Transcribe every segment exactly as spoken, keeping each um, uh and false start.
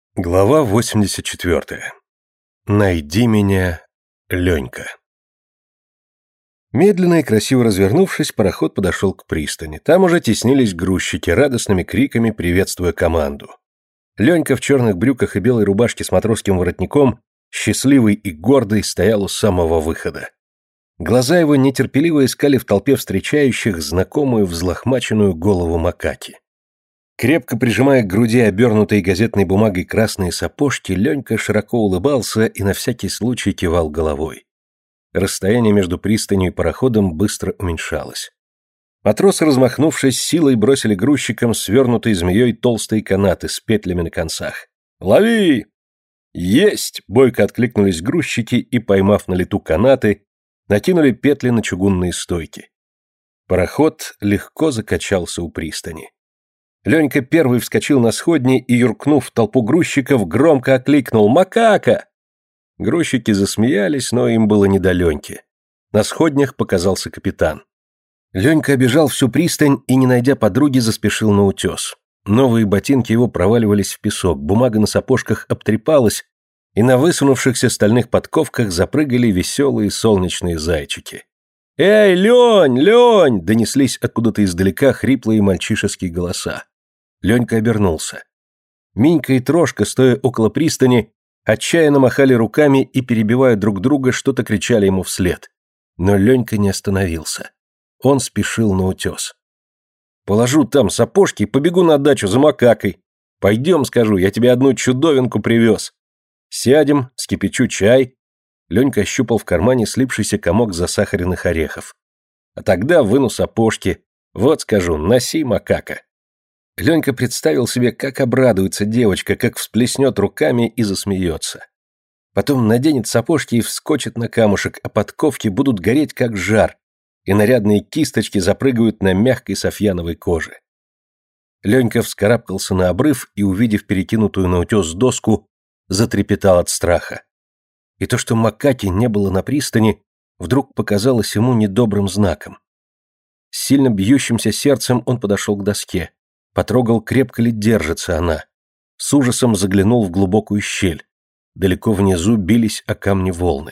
Глава восемьдесят четвёртая. Найди меня, Ленька. Медленно и красиво развернувшись, пароход подошел к пристани. Там уже теснились грузчики, радостными криками приветствуя команду. Ленька в черных брюках и белой рубашке с матросским воротником, счастливый и гордый, стоял у самого выхода. Глаза его нетерпеливо искали в толпе встречающих знакомую взлохмаченную голову макаки. Крепко прижимая к груди обернутой газетной бумагой красные сапожки, Ленька широко улыбался и на всякий случай кивал головой. Расстояние между пристанью и пароходом быстро уменьшалось. Матросы, размахнувшись, силой бросили грузчикам свернутые змеей толстые канаты с петлями на концах. «Лови!» «Есть!» — бойко откликнулись грузчики и, поймав на лету канаты, накинули петли на чугунные стойки. Пароход легко закачался у пристани. Ленька первый вскочил на сходни и, юркнув в толпу грузчиков, громко окликнул «Макака!». Грузчики засмеялись, но им было не до Леньки. На сходнях показался капитан. Ленька обежал всю пристань и, не найдя подруги, заспешил на утес. Новые ботинки его проваливались в песок, бумага на сапожках обтрепалась, и на высунувшихся стальных подковках запрыгали веселые солнечные зайчики. «Эй, Лень, Лень!» — донеслись откуда-то издалека хриплые мальчишеские голоса. Ленька обернулся. Минька и Трошка, стоя около пристани, отчаянно махали руками и, перебивая друг друга, что-то кричали ему вслед. Но Ленька не остановился. Он спешил на утес. «Положу там сапожки и побегу на дачу за макакой. Пойдем, скажу, я тебе одну чудовинку привез. Сядем, скипячу чай». Ленька ощупал в кармане слипшийся комок засахаренных орехов. «А тогда выну сапожки. Вот, скажу, носи, макака». Ленька представил себе, как обрадуется девочка, как всплеснет руками и засмеется. Потом наденет сапожки и вскочит на камушек, а подковки будут гореть, как жар, и нарядные кисточки запрыгают на мягкой софьяновой коже. Ленька вскарабкался на обрыв и, увидев перекинутую на утес доску, затрепетал от страха. И то, что макаки не было на пристани, вдруг показалось ему недобрым знаком. С сильно бьющимся сердцем он подошел к доске, потрогал, крепко ли держится она, с ужасом заглянул в глубокую щель. Далеко внизу бились о камни волны.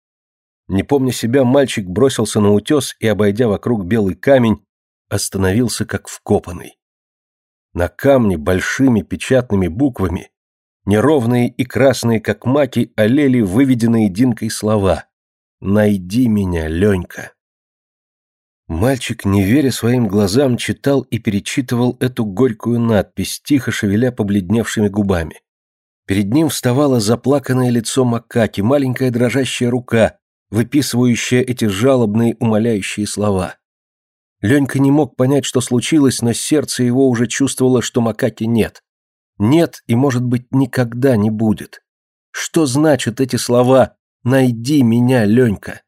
Не помня себя, мальчик бросился на утес и, обойдя вокруг белый камень, остановился как вкопанный. На камне большими печатными буквами, неровные и красные, как маки, олели выведенные Динкой слова «Найди меня, Ленька». Мальчик, не веря своим глазам, читал и перечитывал эту горькую надпись, тихо шевеля побледневшими губами. Перед ним вставало заплаканное лицо макаки, маленькая дрожащая рука, выписывающая эти жалобные, умоляющие слова. Ленька не мог понять, что случилось, но сердце его уже чувствовало, что макаки нет. Нет и, может быть, никогда не будет. Что значат эти слова «Найди меня, Ленька»?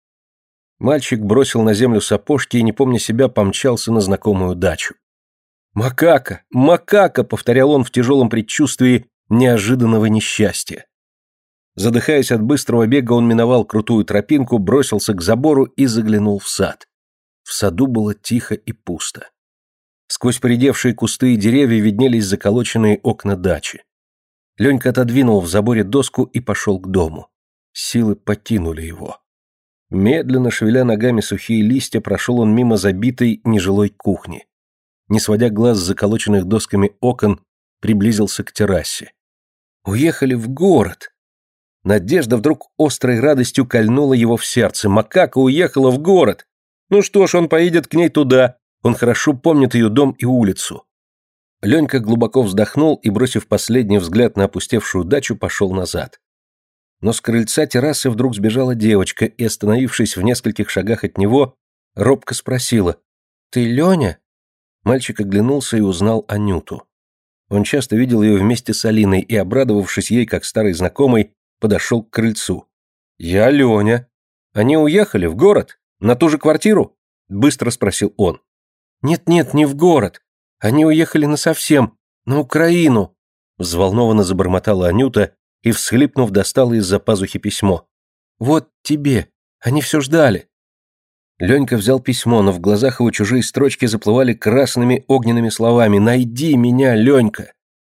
Мальчик бросил на землю сапожки и, не помня себя, помчался на знакомую дачу. «Макака! Макака!» — повторял он в тяжелом предчувствии неожиданного несчастья. Задыхаясь от быстрого бега, он миновал крутую тропинку, бросился к забору и заглянул в сад. В саду было тихо и пусто. Сквозь поредевшие кусты и деревья виднелись заколоченные окна дачи. Ленька отодвинул в заборе доску и пошел к дому. Силы покинули его. Медленно, шевеля ногами сухие листья, прошел он мимо забитой нежилой кухни. Не сводя глаз с заколоченных досками окон, приблизился к террасе. Уехали в город. Надежда вдруг острой радостью кольнула его в сердце. Макака уехала в город. Ну что ж, он поедет к ней туда. Он хорошо помнит ее дом и улицу. Ленька глубоко вздохнул и, бросив последний взгляд на опустевшую дачу, пошел назад. Но с крыльца террасы вдруг сбежала девочка и, остановившись в нескольких шагах от него, робко спросила: «Ты Леня?» Мальчик оглянулся и узнал Анюту. Он часто видел ее вместе с Алиной и, обрадовавшись ей как старый знакомый, подошел к крыльцу. «Я Леня. Они уехали в город? На ту же квартиру?» — быстро спросил он. «Нет-нет, не в город. Они уехали насовсем, на Украину», — взволнованно забормотала Анюта и, всхлипнув, достала из-за пазухи письмо. «Вот тебе. Они все ждали». Ленька взял письмо, но в глазах его чужие строчки заплывали красными огненными словами. «Найди меня, Ленька!»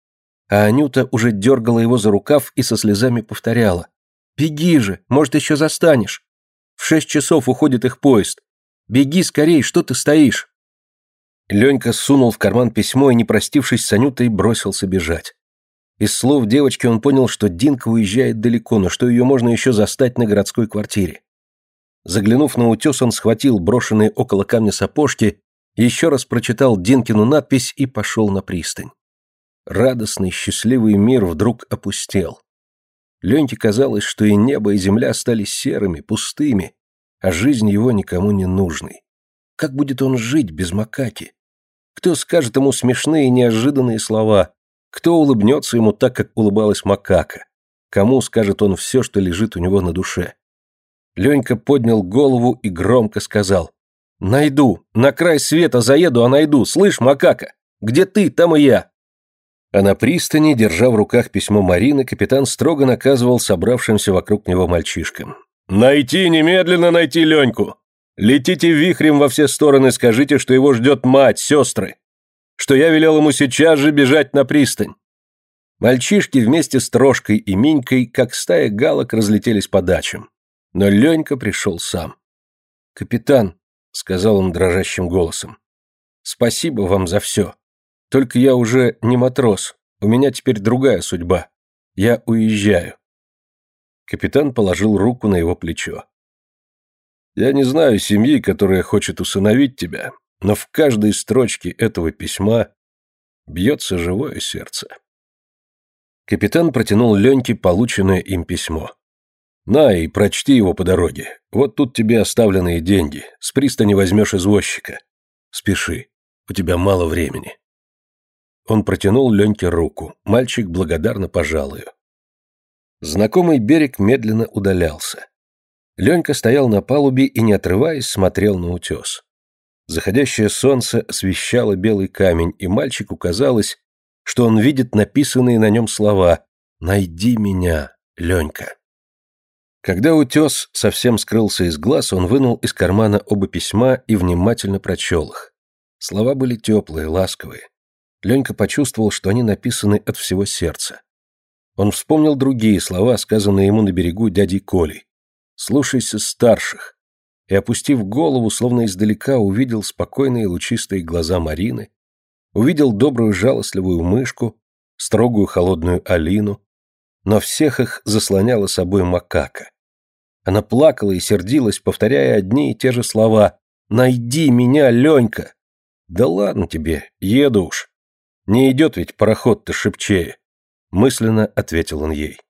а Анюта уже дергала его за рукав и со слезами повторяла: «Беги же, может, еще застанешь. В шесть часов уходит их поезд. Беги скорей, что ты стоишь?» Ленька сунул в карман письмо и, не простившись с Анютой, бросился бежать. Из слов девочки он понял, что Динка уезжает далеко, но что ее можно еще застать на городской квартире. Заглянув на утес, он схватил брошенные около камня сапожки, еще раз прочитал Динкину надпись и пошел на пристань. Радостный, счастливый мир вдруг опустел. Леньке казалось, что и небо, и земля стали серыми, пустыми, а жизнь его никому не нужной. Как будет он жить без макаки? Кто скажет ему смешные и неожиданные слова? Кто улыбнется ему так, как улыбалась макака? Кому скажет он все, что лежит у него на душе? Ленька поднял голову и громко сказал: «Найду, на край света заеду, а найду, слышь, макака, где ты, там и я». А на пристани, держа в руках письмо Марины, капитан строго наказывал собравшимся вокруг него мальчишкам: «Найти, немедленно найти Леньку! Летите вихрем во все стороны, скажите, что его ждет мать, сестры, что я велел ему сейчас же бежать на пристань». Мальчишки вместе с Трошкой и Минькой, как стая галок, разлетелись по дачам. Но Ленька пришел сам. «Капитан», — сказал он дрожащим голосом, — «спасибо вам за все. Только я уже не матрос, у меня теперь другая судьба. Я уезжаю». Капитан положил руку на его плечо. «Я не знаю семьи, которая хочет усыновить тебя, но в каждой строчке этого письма бьется живое сердце». Капитан протянул Леньке полученное им письмо. «На и прочти его по дороге. Вот тут тебе оставленные деньги. С пристани возьмешь извозчика. Спеши, у тебя мало времени». Он протянул Леньке руку. Мальчик благодарно пожал ее. Знакомый берег медленно удалялся. Ленька стоял на палубе и, не отрываясь, смотрел на утес. Заходящее солнце освещало белый камень, и мальчику казалось, что он видит написанные на нем слова: «Найди меня, Ленька». Когда утес совсем скрылся из глаз, он вынул из кармана оба письма и внимательно прочел их. Слова были теплые, ласковые. Ленька почувствовал, что они написаны от всего сердца. Он вспомнил другие слова, сказанные ему на берегу дядей Колей: «Слушайся старших», и, опустив голову, словно издалека, увидел спокойные лучистые глаза Марины, увидел добрую жалостливую мышку, строгую холодную Алину, но всех их заслоняла собой макака. Она плакала и сердилась, повторяя одни и те же слова: «Найди меня, Ленька!» «Да ладно тебе, еду уж. Не идет ведь пароход-то шибчее», — мысленно ответил он ей.